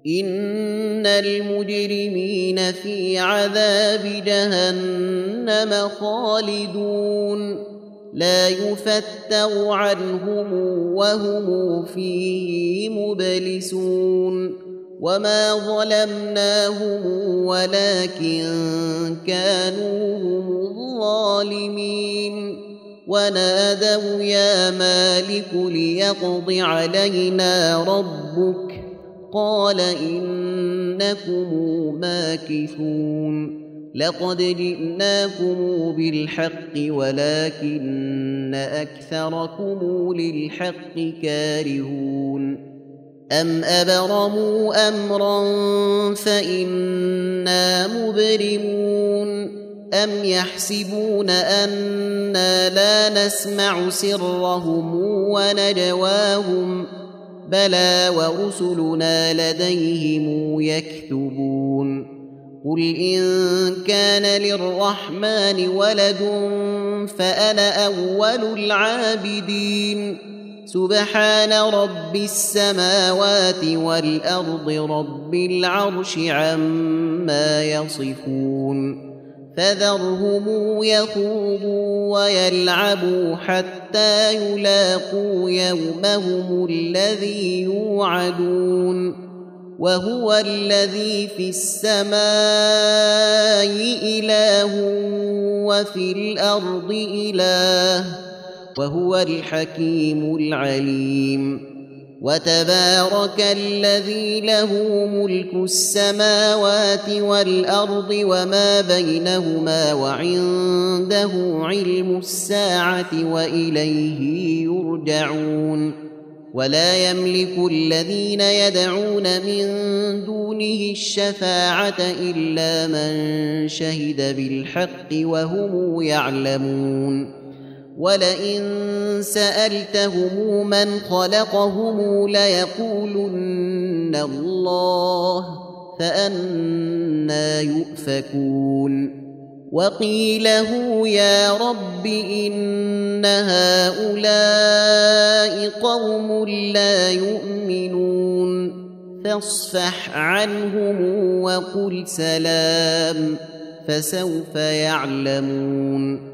إن المجرمين في عذاب جهنم خالدون لا يفتر عنهم وهم فيه مبلسون وما ظلمناهم ولكن كانوا هم الظالمين ونادوا يا مالك ليقض علينا ربك قال إنكم ماكثون لقد جئناكم بالحق ولكن أكثركم للحق كارهون أم أبرموا أمرا فإنا مبرمون أم يحسبون أنا لا نسمع سرهم ونجواهم بلى ورسلنا لديهم يكتبون قل إن كان للرحمن ولد فأنا أول العابدين سبحان رب السماوات والأرض رب العرش عما يصفون فذرهم يخوضوا ويلعبوا حتى يلاقوا يومهم الذي يوعدون وهو الذي في السماء إله وفي الأرض إله وهو الحكيم العليم وتبارك الذي له ملك السماوات والأرض وما بينهما وعنده علم الساعة وإليه يرجعون ولا يملك الذين يدعون من دونه الشفاعة إلا من شهد بالحق وهم يعلمون ولئن سألتهم من خلقهم ليقولن الله فأنى يؤفكون وقيله يا رب إن هؤلاء قوم لا يؤمنون فاصفح عنهم وقل سلام فسوف يعلمون